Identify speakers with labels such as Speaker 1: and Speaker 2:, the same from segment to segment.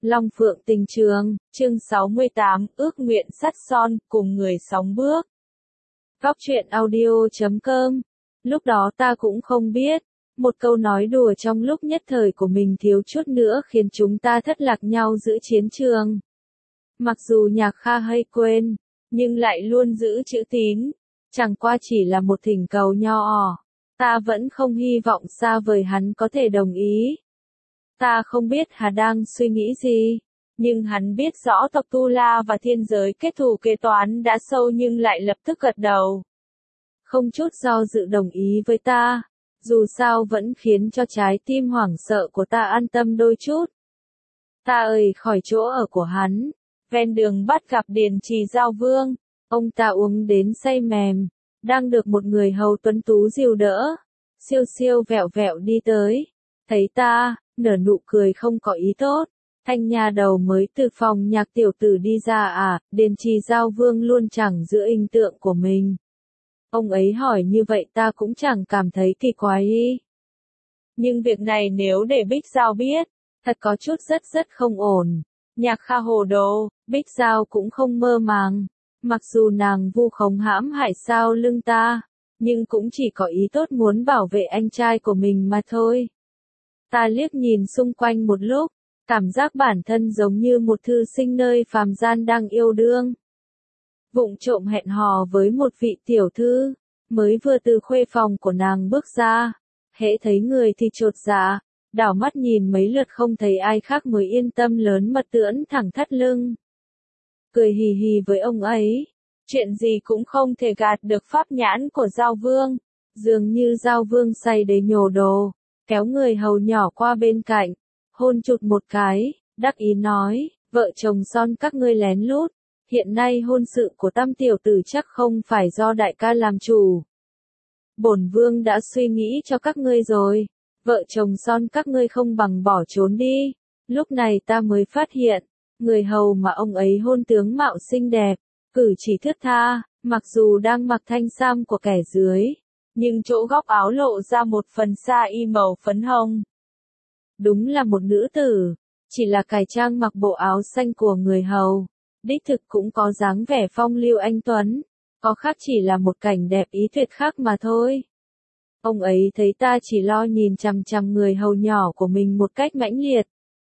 Speaker 1: Long Phượng Tình Trường, chương 68, ước nguyện sắt son, cùng người sóng bước. Góc truyện audio.com. Lúc đó ta cũng không biết, một câu nói đùa trong lúc nhất thời của mình thiếu chút nữa khiến chúng ta thất lạc nhau giữa chiến trường. Mặc dù Nhạc Kha hay quên, nhưng lại luôn giữ chữ tín, chẳng qua chỉ là một thỉnh cầu nho. Ta vẫn không hy vọng xa vời hắn có thể đồng ý. Ta không biết hắn đang suy nghĩ gì, nhưng hắn biết rõ tộc Tu La và thiên giới kết thù kế toán đã sâu nhưng lại lập tức gật đầu. Không chút do dự đồng ý với ta, dù sao vẫn khiến cho trái tim hoảng sợ của ta an tâm đôi chút. Ta ơi khỏi chỗ ở của hắn, ven đường bắt gặp Điền Trì Giao Vương, ông ta uống đến say mềm, đang được một người hầu tuấn tú dìu đỡ, siêu siêu vẹo vẹo đi tới, thấy ta, nở nụ cười không có ý tốt. Thanh nha đầu mới từ phòng nhạc tiểu tử đi ra à, Điền Trì Giao Vương luôn chẳng giữ hình tượng của mình. Ông ấy hỏi như vậy ta cũng chẳng cảm thấy kỳ quái ý. Nhưng việc này nếu để Bích Giao biết, thật có chút rất không ổn. Nhạc Kha hồ đồ, Bích Giao cũng không mơ màng. Mặc dù nàng vu khống hãm hại sau lưng ta, nhưng cũng chỉ có ý tốt muốn bảo vệ anh trai của mình mà thôi. Ta liếc nhìn xung quanh một lúc, cảm giác bản thân giống như một thư sinh nơi phàm gian đang yêu đương. Vụng trộm hẹn hò với một vị tiểu thư, mới vừa từ khuê phòng của nàng bước ra, hễ thấy người thì chột dạ, đảo mắt nhìn mấy lượt không thấy ai khác mới yên tâm lớn mật tưỡn thẳng thắt lưng. Cười hì hì với ông ấy, chuyện gì cũng không thể gạt được pháp nhãn của Giao Vương, dường như Giao Vương say để nhổ đồ, kéo người hầu nhỏ qua bên cạnh, hôn chụt một cái, đắc ý nói, vợ chồng son các ngươi lén lút, hiện nay hôn sự của Tam tiểu tử chắc không phải do đại ca làm chủ. Bổn vương đã suy nghĩ cho các ngươi rồi, vợ chồng son các ngươi không bằng bỏ trốn đi. Lúc này ta mới phát hiện, người hầu mà ông ấy hôn tướng mạo xinh đẹp, cử chỉ thướt tha, mặc dù đang mặc thanh sam của kẻ dưới, nhưng chỗ góc áo lộ ra một phần sa y màu phấn hồng. Đúng là một nữ tử, chỉ là cải trang mặc bộ áo xanh của người hầu, đích thực cũng có dáng vẻ phong lưu anh tuấn, có khác chỉ là một cảnh đẹp ý tuyệt khác mà thôi. Ông ấy thấy ta chỉ lo nhìn chằm chằm người hầu nhỏ của mình một cách mãnh liệt.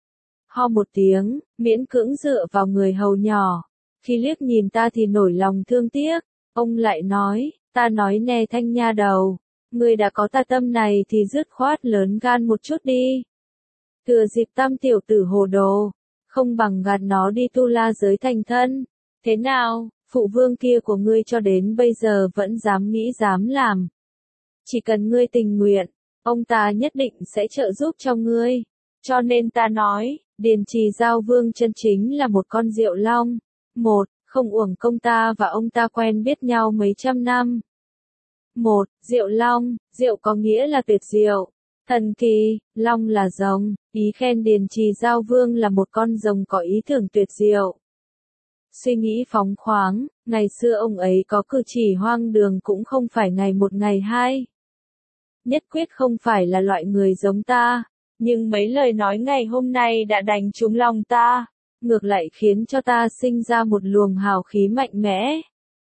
Speaker 1: Ho một tiếng, miễn cưỡng dựa vào người hầu nhỏ, khi liếc nhìn ta thì nổi lòng thương tiếc, ông lại nói, ta nói nè Thanh nha đầu, người đã có ta tâm này thì dứt khoát lớn gan một chút đi. Thừa dịp Tam tiểu tử hồ đồ, không bằng gạt nó đi Tu La giới thành thân. Thế nào, phụ vương kia của ngươi cho đến bây giờ vẫn dám nghĩ dám làm. Chỉ cần ngươi tình nguyện, ông ta nhất định sẽ trợ giúp cho ngươi. Cho nên ta nói, Điền Trì Giao Vương chân chính là một con Diệu Long. Một, không uổng công ta và ông ta quen biết nhau mấy trăm năm. Một, Diệu Long, Diệu có nghĩa là tuyệt diệu. Thần kỳ, Long là rồng, ý khen Điền Trì Giao Vương là một con rồng có ý tưởng tuyệt diệu. Suy nghĩ phóng khoáng, ngày xưa ông ấy có cử chỉ hoang đường cũng không phải ngày một ngày hai. Nhất quyết không phải là loại người giống ta, nhưng mấy lời nói ngày hôm nay đã đánh trúng lòng ta, ngược lại khiến cho ta sinh ra một luồng hào khí mạnh mẽ.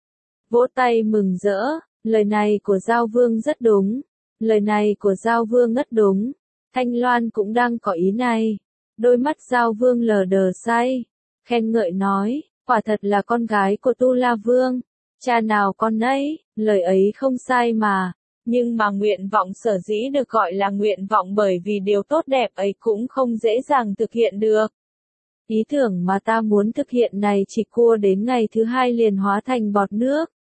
Speaker 1: Vỗ tay mừng rỡ, lời này của Giao Vương rất đúng. Lời này của Giao Vương rất đúng, Thanh Loan cũng đang có ý này. Đôi mắt Giao Vương lờ đờ say, khen ngợi nói, quả thật là con gái của Tu La Vương. Cha nào con ấy, lời ấy không sai mà. Nhưng mà nguyện vọng sở dĩ được gọi là nguyện vọng bởi vì điều tốt đẹp ấy cũng không dễ dàng thực hiện được. Ý tưởng mà ta muốn thực hiện này chỉ cua đến ngày thứ hai liền hóa thành bọt nước.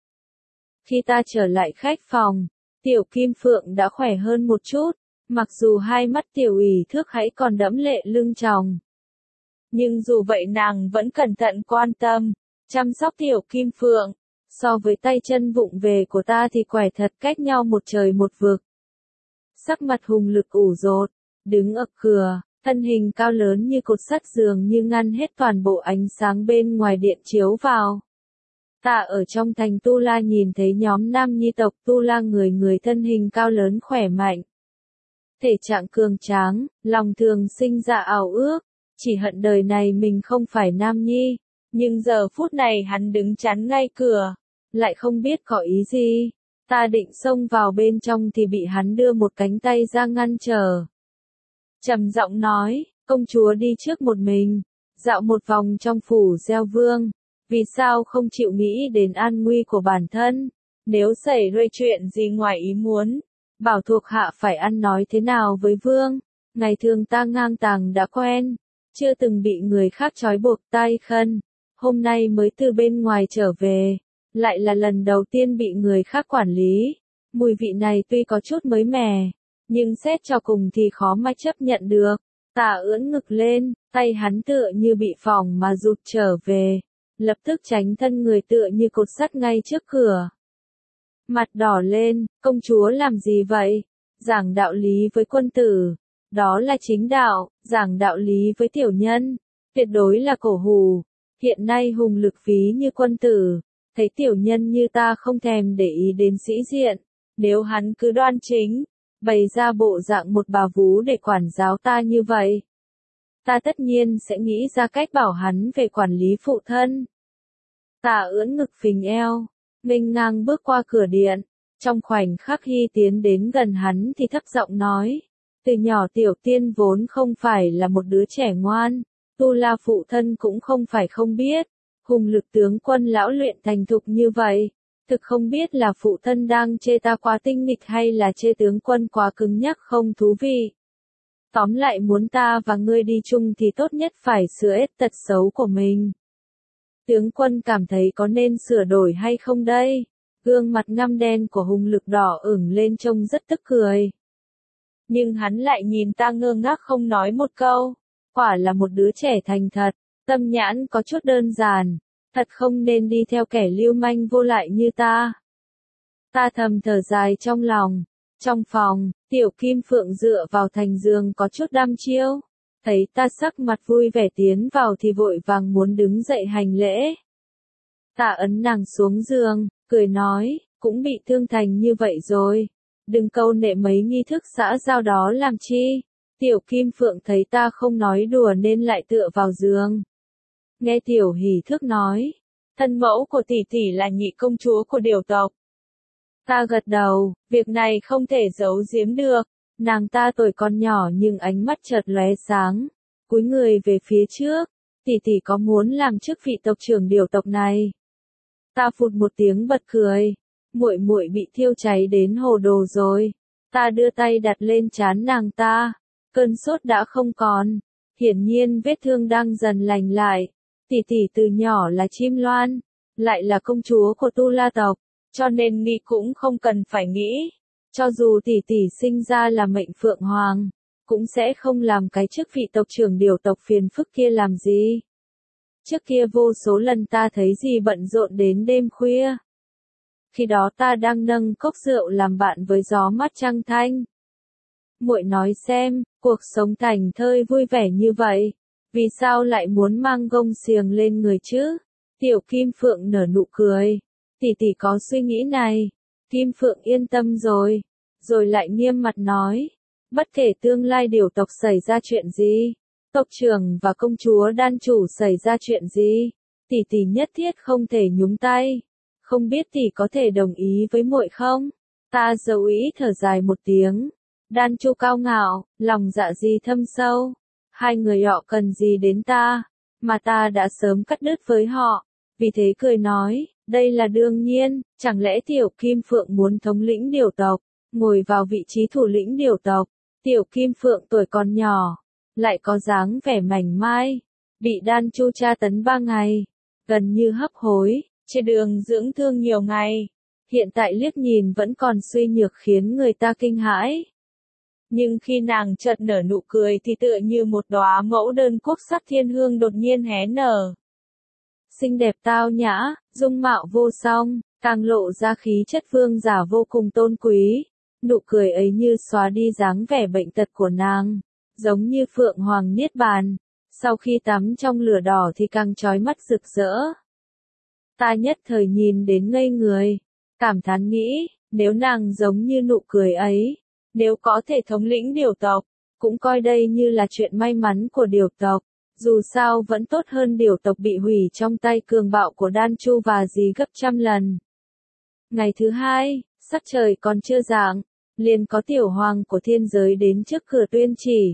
Speaker 1: Khi ta trở lại khách phòng, Tiểu Kim Phượng đã khỏe hơn một chút, mặc dù hai mắt tiểu ủy thước hãy còn đẫm lệ lưng tròng. Nhưng dù vậy nàng vẫn cẩn thận quan tâm, chăm sóc Tiểu Kim Phượng, so với tay chân vụng về của ta thì quẻ thật cách nhau một trời một vực. Sắc mặt hùng lực ủ rột, đứng ở cửa, thân hình cao lớn như cột sắt dường như ngăn hết toàn bộ ánh sáng bên ngoài điện chiếu vào. Ta ở trong thành Tu La nhìn thấy nhóm nam nhi tộc Tu La người người thân hình cao lớn khỏe mạnh. Thể trạng cường tráng, lòng thường sinh ra ảo ước, chỉ hận đời này mình không phải nam nhi, nhưng giờ phút này hắn đứng chắn ngay cửa, lại không biết có ý gì. Ta định xông vào bên trong thì bị hắn đưa một cánh tay ra ngăn trở. Trầm giọng nói, công chúa đi trước một mình, dạo một vòng trong phủ gieo vương, vì sao không chịu nghĩ đến an nguy của bản thân, nếu xảy ra chuyện gì ngoài ý muốn, bảo thuộc hạ phải ăn nói thế nào với vương, ngày thường ta ngang tàng đã quen, chưa từng bị người khác trói buộc tay khân, hôm nay mới từ bên ngoài trở về, lại là lần đầu tiên bị người khác quản lý, mùi vị này tuy có chút mới mẻ, nhưng xét cho cùng thì khó mà chấp nhận được. Tạ ưỡn ngực lên, tay hắn tựa như bị phỏng mà rụt trở về, lập tức tránh thân người tựa như cột sắt ngay trước cửa. Mặt đỏ lên, công chúa làm gì vậy? Giảng đạo lý với quân tử, đó là chính đạo, giảng đạo lý với tiểu nhân, tuyệt đối là cổ hủ. Hiện nay hùng lực phí như quân tử, thấy tiểu nhân như ta không thèm để ý đến sĩ diện, nếu hắn cứ đoan chính, bày ra bộ dạng một bà vú để quản giáo ta như vậy, ta tất nhiên sẽ nghĩ ra cách bảo hắn về quản lý phụ thân. Tạ ưỡn ngực phình eo, nghênh ngang bước qua cửa điện, trong khoảnh khắc Hy tiến đến gần hắn thì thấp giọng nói, từ nhỏ tiểu tiên vốn không phải là một đứa trẻ ngoan, Tu La phụ thân cũng không phải không biết, hùng lực tướng quân lão luyện thành thục như vậy, thực không biết là phụ thân đang chê ta quá tinh nghịch hay là chê tướng quân quá cứng nhắc không thú vị. Tóm lại muốn ta và ngươi đi chung thì tốt nhất phải sửa hết tật xấu của mình. Tướng quân cảm thấy có nên sửa đổi hay không đây? Gương mặt ngăm đen của hùng lực đỏ ửng lên trông rất tức cười. Nhưng hắn lại nhìn ta ngơ ngác không nói một câu. Quả là một đứa trẻ thành thật, tâm nhãn có chút đơn giản, thật không nên đi theo kẻ lưu manh vô lại như ta. Ta thầm thở dài trong lòng. Trong phòng, Tiểu Kim Phượng dựa vào thành giường có chút đăm chiêu. Thấy ta sắc mặt vui vẻ tiến vào thì vội vàng muốn đứng dậy hành lễ. Ta ấn nàng xuống giường, cười nói, cũng bị thương thành như vậy rồi. Đừng câu nệ mấy nghi thức xã giao đó làm chi. Tiểu Kim Phượng thấy ta không nói đùa nên lại tựa vào giường. Nghe Tiểu Hỷ Thức nói, thân mẫu của tỷ tỷ là nhị công chúa của Điều tộc. Ta gật đầu, việc này không thể giấu giếm được, nàng ta tuổi còn nhỏ nhưng ánh mắt chợt lóe sáng, cúi người về phía trước, tỷ tỷ có muốn làm chức vị tộc trưởng Điều tộc này. Ta phụt một tiếng bật cười, muội muội bị thiêu cháy đến hồ đồ rồi. Ta đưa tay đặt lên trán nàng ta, cơn sốt đã không còn, hiển nhiên vết thương đang dần lành lại. Tỷ tỷ từ nhỏ là chim loan, lại là công chúa của Tu La tộc, cho nên nghĩ cũng không cần phải nghĩ. Cho dù tỷ tỷ sinh ra là mệnh phượng hoàng, cũng sẽ không làm cái chức vị tộc trưởng Điều tộc phiền phức kia làm gì. Trước kia vô số lần ta thấy gì bận rộn đến đêm khuya. Khi đó ta đang nâng cốc rượu làm bạn với gió mát trăng thanh. Muội nói xem, cuộc sống thành thơi vui vẻ như vậy, vì sao lại muốn mang gông xiềng lên người chứ? Tiểu Kim Phượng nở nụ cười. Tỷ tỷ có suy nghĩ này. Kim Phượng yên tâm rồi. Rồi lại nghiêm mặt nói. Bất kể tương lai Điều tộc xảy ra chuyện gì, tộc trưởng và công chúa đan chủ xảy ra chuyện gì, tỷ tỷ nhất thiết không thể nhúng tay. Không biết tỷ có thể đồng ý với muội không? Ta dầu ý thở dài một tiếng. Đan Chu cao ngạo, lòng dạ gì thâm sâu. Hai người họ cần gì đến ta, mà ta đã sớm cắt đứt với họ. Vì thế cười nói, đây là đương nhiên, chẳng lẽ Tiểu Kim Phượng muốn thống lĩnh Điều tộc, ngồi vào vị trí thủ lĩnh Điều tộc. Tiểu Kim Phượng tuổi còn nhỏ, lại có dáng vẻ mảnh mai, bị Đan Chu tra tấn 3 ngày, gần như hấp hối, trên đường dưỡng thương nhiều ngày. Hiện tại liếc nhìn vẫn còn suy nhược khiến người ta kinh hãi. Nhưng khi nàng chợt nở nụ cười thì tựa như một đóa mẫu đơn quốc sắc thiên hương đột nhiên hé nở. Xinh đẹp tao nhã, dung mạo vô song, càng lộ ra khí chất vương giả vô cùng tôn quý. Nụ cười ấy như xóa đi dáng vẻ bệnh tật của nàng, giống như phượng hoàng niết bàn. Sau khi tắm trong lửa đỏ thì càng chói mắt rực rỡ. Ta nhất thời nhìn đến ngây người, cảm thán nghĩ, nếu nàng giống như nụ cười ấy, nếu có thể thống lĩnh Điều tộc, cũng coi đây như là chuyện may mắn của Điều tộc. Dù sao vẫn tốt hơn điều tộc bị hủy trong tay cường bạo của Đan Chu và dì gấp trăm lần. Ngày thứ hai, sắc trời còn chưa rạng, liền có tiểu hoàng của thiên giới đến trước cửa tuyên chỉ.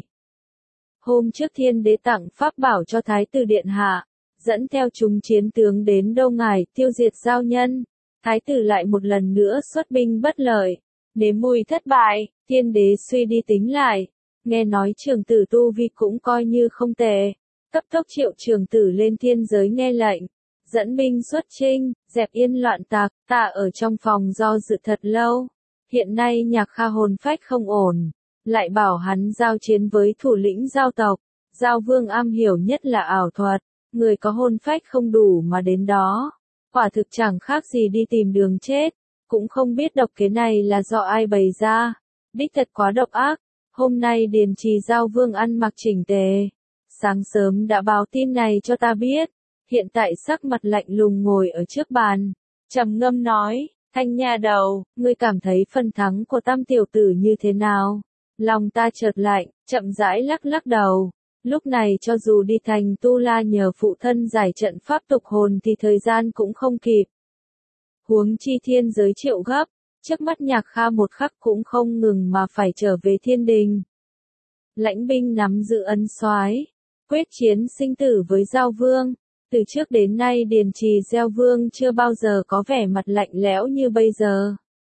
Speaker 1: Hôm trước thiên đế tặng pháp bảo cho thái tử điện hạ, dẫn theo chúng chiến tướng đến Đâu Ngải tiêu diệt giao nhân. Thái tử lại một lần nữa xuất binh bất lợi, nếm mùi thất bại, thiên đế suy đi tính lại, nghe nói trưởng tử tu vi cũng coi như không tệ, cấp tốc triệu trưởng tử lên thiên giới nghe lệnh, dẫn binh xuất chinh, dẹp yên loạn tạc. Ta ở trong phòng do dự thật lâu, hiện nay Nhạc Kha hồn phách không ổn, lại bảo hắn giao chiến với thủ lĩnh giao tộc, giao vương am hiểu nhất là ảo thuật, người có hồn phách không đủ mà đến đó. Quả thực chẳng khác gì đi tìm đường chết, cũng không biết độc kế này là do ai bày ra, đích thật quá độc ác. Hôm nay Điền Trì giao vương ăn mặc chỉnh tề, sáng sớm đã báo tin này cho ta biết, hiện tại sắc mặt lạnh lùng ngồi ở trước bàn, trầm ngâm nói, Thanh nha đầu, ngươi cảm thấy phần thắng của Tam tiểu tử như thế nào? Lòng ta chợt lạnh, chậm rãi lắc lắc đầu. Lúc này cho dù đi thành Tu La nhờ phụ thân giải trận pháp tục hồn thì thời gian cũng không kịp. Huống chi thiên giới triệu gấp, trước mắt Nhạc Kha một khắc cũng không ngừng mà phải trở về thiên đình. Lãnh binh nắm giữ ân soái, quyết chiến sinh tử với giao vương. Từ trước đến nay Điền Trì Gieo Vương chưa bao giờ có vẻ mặt lạnh lẽo như bây giờ.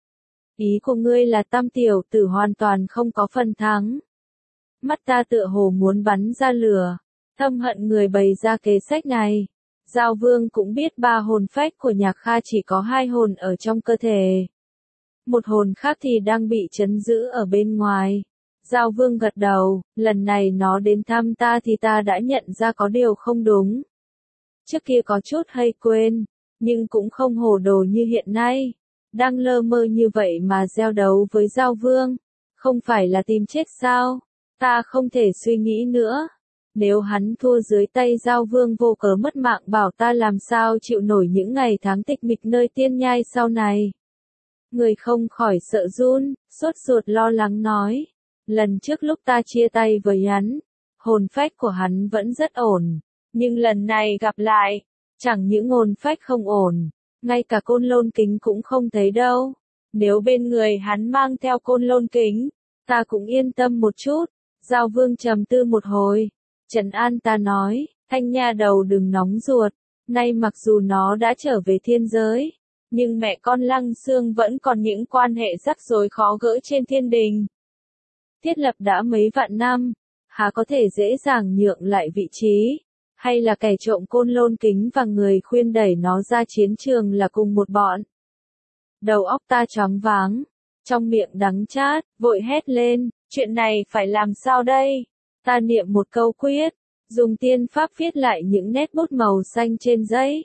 Speaker 1: Ý của ngươi là Tam tiểu tử hoàn toàn không có phần thắng. Mắt ta tựa hồ muốn bắn ra lửa, thâm hận người bày ra kế sách này. Giao Vương cũng biết 3 hồn phách của Nhạc Kha chỉ có 2 hồn ở trong cơ thể. Một hồn khác thì đang bị trấn giữ ở bên ngoài. Giao Vương gật đầu, lần này nó đến thăm ta thì ta đã nhận ra có điều không đúng. Trước kia có chút hay quên, nhưng cũng không hồ đồ như hiện nay. Đang lơ mơ như vậy mà gieo đấu với Giao Vương, không phải là tìm chết sao? Ta không thể suy nghĩ nữa. Nếu hắn thua dưới tay Giao Vương vô cớ mất mạng bảo ta làm sao chịu nổi những ngày tháng tịch mịch nơi tiên nhai sau này. Người không khỏi sợ run, sốt ruột lo lắng nói. Lần trước lúc ta chia tay với hắn, hồn phách của hắn vẫn rất ổn. Nhưng lần này gặp lại, chẳng những hồn phách không ổn, ngay cả côn lôn kính cũng không thấy đâu. Nếu bên người hắn mang theo côn lôn kính, ta cũng yên tâm một chút. Giao Vương trầm tư một hồi, trấn an ta nói, Thanh nha đầu đừng nóng ruột, nay mặc dù nó đã trở về thiên giới, nhưng mẹ con Lăng Xương vẫn còn những quan hệ rắc rối khó gỡ trên thiên đình. Thiết lập đã mấy vạn năm, há có thể dễ dàng nhượng lại vị trí. Hay là kẻ trộm côn lôn kính và người khuyên đẩy nó ra chiến trường là cùng một bọn. Đầu óc ta choáng váng, trong miệng đắng chát, vội hét lên, chuyện này phải làm sao đây? Ta niệm một câu quyết, dùng tiên pháp viết lại những nét bút màu xanh trên giấy.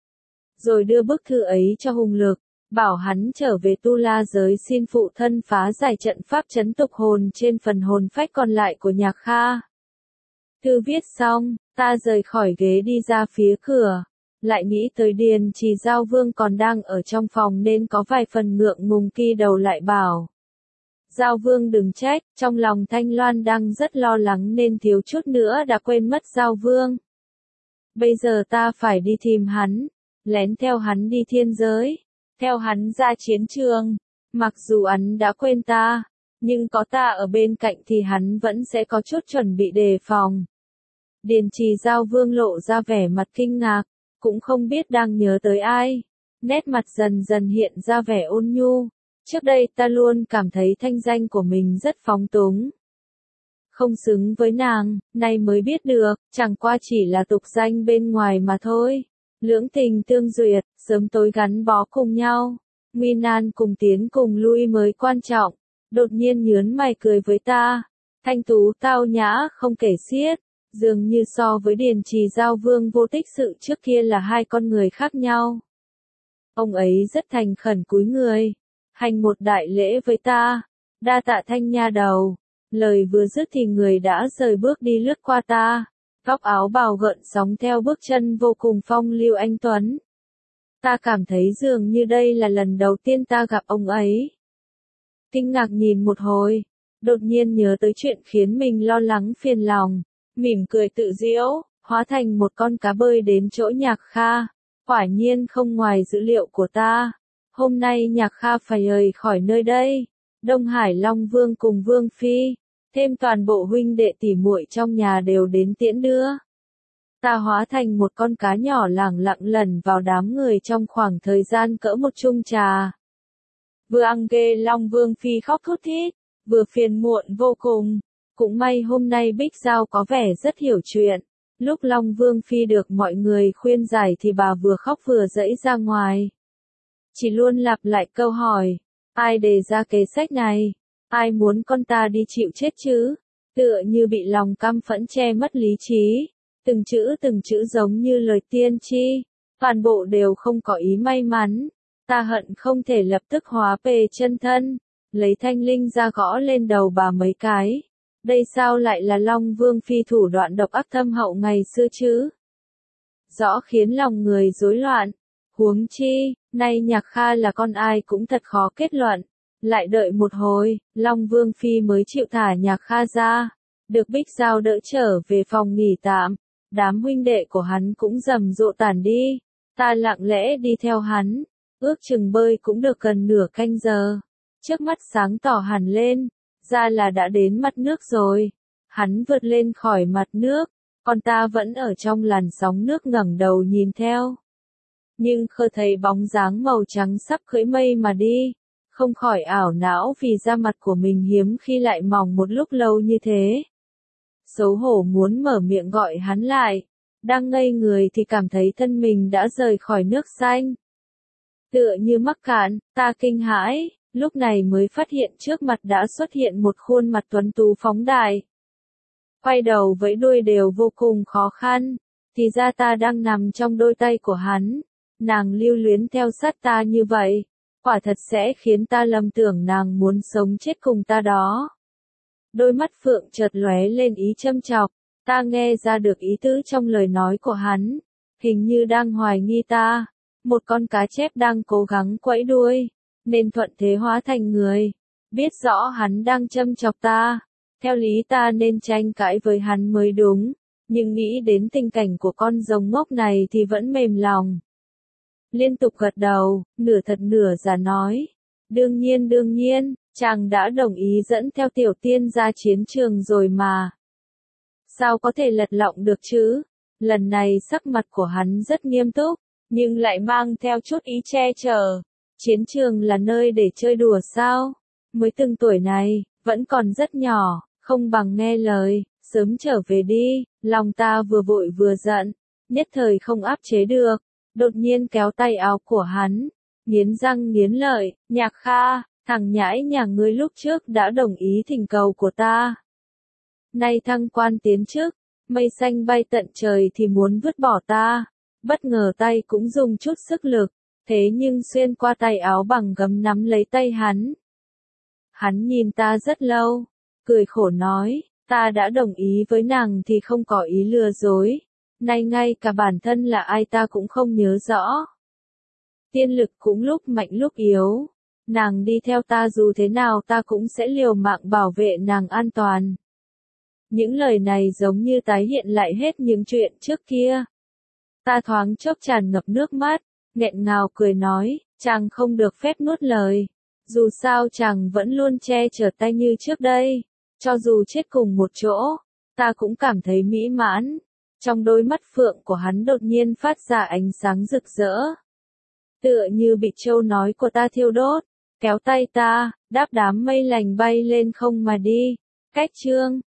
Speaker 1: Rồi đưa bức thư ấy cho Hùng Lực, bảo hắn trở về Tu La giới xin phụ thân phá giải trận pháp trấn tục hồn trên phần hồn phách còn lại của Nhạc Kha. Thư viết xong, ta rời khỏi ghế đi ra phía cửa, lại nghĩ tới Điền Trì Giao Vương còn đang ở trong phòng nên có vài phần ngượng ngùng ki đầu lại bảo. Giao Vương đừng trách, trong lòng Thanh Loan đang rất lo lắng nên thiếu chút nữa đã quên mất Giao Vương. Bây giờ ta phải đi tìm hắn, lén theo hắn đi thiên giới, theo hắn ra chiến trường, mặc dù hắn đã quên ta. Nhưng có ta ở bên cạnh thì hắn vẫn sẽ có chút chuẩn bị đề phòng. Điền Trì Giao Vương lộ ra vẻ mặt kinh ngạc, cũng không biết đang nhớ tới ai. Nét mặt dần dần hiện ra vẻ ôn nhu. Trước đây ta luôn cảm thấy thanh danh của mình rất phóng túng. Không xứng với nàng, nay mới biết được, chẳng qua chỉ là tục danh bên ngoài mà thôi. Lưỡng tình tương duyệt, sớm tối gắn bó cùng nhau. Nguy nan cùng tiến cùng lui mới quan trọng. Đột nhiên nhớn mày cười với ta. Thanh tú tao nhã không kể xiết. Dường như so với Điền Trì Giao Vương vô tích sự trước kia là 2 con người khác nhau. Ông ấy rất thành khẩn cúi người, hành một đại lễ với ta. Đa tạ Thanh nha đầu. Lời vừa dứt thì người đã rời bước đi lướt qua ta. Góc áo bào gợn sóng theo bước chân vô cùng phong lưu anh tuấn. Ta cảm thấy dường như đây là lần đầu tiên ta gặp ông ấy. Kinh ngạc nhìn một hồi, đột nhiên nhớ tới chuyện khiến mình lo lắng phiền lòng, mỉm cười tự giễu, hóa thành một con cá bơi đến chỗ Nhạc Kha. Quả nhiên không ngoài dữ liệu của ta. Hôm nay Nhạc Kha phải rời khỏi nơi đây. Đông Hải Long Vương cùng Vương Phi, thêm toàn bộ huynh đệ tỷ muội trong nhà đều đến tiễn đưa. Ta hóa thành một con cá nhỏ lẳng lặng lẩn vào đám người trong khoảng thời gian cỡ một chung trà. Vừa ăn ghê Long Vương Phi khóc thút thít, vừa phiền muộn vô cùng. Cũng may hôm nay Bích Giao có vẻ rất hiểu chuyện. Lúc Long Vương Phi được mọi người khuyên giải thì bà vừa khóc vừa giãy ra ngoài. Chỉ luôn lặp lại câu hỏi, ai đề ra kế sách này? Ai muốn con ta đi chịu chết chứ? Tựa như bị lòng căm phẫn che mất lý trí. Từng chữ giống như lời tiên tri. Toàn bộ đều không có ý may mắn. Ta hận không thể lập tức hóa bề chân thân. Lấy thanh linh ra gõ lên đầu bà mấy cái. Đây sao lại là Long Vương Phi thủ đoạn độc ác thâm hậu ngày xưa chứ? Rõ khiến lòng người rối loạn. Huống chi, nay Nhạc Kha là con ai cũng thật khó kết luận. Lại đợi một hồi, Long Vương Phi mới chịu thả Nhạc Kha ra. Được Bích Giao đỡ trở về phòng nghỉ tạm. Đám huynh đệ của hắn cũng rầm rộ tản đi. Ta lặng lẽ đi theo hắn. Ước chừng bơi cũng được gần nửa canh giờ. Trước mắt sáng tỏ hẳn lên. Ra là đã đến mặt nước rồi. Hắn vượt lên khỏi mặt nước. Còn ta vẫn ở trong làn sóng nước ngẩng đầu nhìn theo. Nhưng khơ thấy bóng dáng màu trắng sắp cưỡi mây mà đi. Không khỏi ảo não vì da mặt của mình hiếm khi lại mỏng một lúc lâu như thế. Xấu hổ muốn mở miệng gọi hắn lại. Đang ngây người thì cảm thấy thân mình đã rời khỏi nước xanh. Tựa như mắc cạn, ta kinh hãi, lúc này mới phát hiện trước mặt đã xuất hiện một khuôn mặt tuấn tú phóng đại. Quay đầu vẫy đuôi đều vô cùng khó khăn, thì ra ta đang nằm trong đôi tay của hắn. Nàng lưu luyến theo sát ta như vậy, quả thật sẽ khiến ta lầm tưởng nàng muốn sống chết cùng ta đó. Đôi mắt phượng chợt lóe lên ý châm chọc, ta nghe ra được ý tứ trong lời nói của hắn, hình như đang hoài nghi ta, một con cá chép đang cố gắng quẫy đuôi, nên thuận thế hóa thành người, biết rõ hắn đang châm chọc ta, theo lý ta nên tranh cãi với hắn mới đúng, nhưng nghĩ đến tình cảnh của con rồng ngốc này thì vẫn mềm lòng. Liên tục gật đầu, nửa thật nửa giả nói. Đương nhiên, chàng đã đồng ý dẫn theo tiểu tiên ra chiến trường rồi mà. Sao có thể lật lọng được chứ? Lần này sắc mặt của hắn rất nghiêm túc, nhưng lại mang theo chút ý che chở. Chiến trường là nơi để chơi đùa sao? Mới từng tuổi này, vẫn còn rất nhỏ, không bằng nghe lời, sớm trở về đi. Lòng ta vừa vội vừa giận, nhất thời không áp chế được. Đột nhiên kéo tay áo của hắn, nghiến răng nghiến lợi, Nhạc Kha, thằng nhãi nhà ngươi lúc trước đã đồng ý thỉnh cầu của ta. Nay thăng quan tiến chức, mây xanh bay tận trời thì muốn vứt bỏ ta, bất ngờ tay cũng dùng chút sức lực, thế nhưng xuyên qua tay áo bằng gấm nắm lấy tay hắn. Hắn nhìn ta rất lâu, cười khổ nói, ta đã đồng ý với nàng thì không có ý lừa dối. Nay ngay cả bản thân là ai ta cũng không nhớ rõ. Tiên lực cũng lúc mạnh lúc yếu. Nàng đi theo ta dù thế nào ta cũng sẽ liều mạng bảo vệ nàng an toàn. Những lời này giống như tái hiện lại hết những chuyện trước kia. Ta thoáng chốc tràn ngập nước mắt, nghẹn ngào cười nói, chàng không được phép nuốt lời. Dù sao chàng vẫn luôn che chở ta như trước đây. Cho dù chết cùng một chỗ, ta cũng cảm thấy mỹ mãn. Trong đôi mắt phượng của hắn đột nhiên phát ra ánh sáng rực rỡ. Tựa như bị châu nói của ta thiêu đốt, kéo tay ta, đáp đám mây lành bay lên không mà đi. Cách chương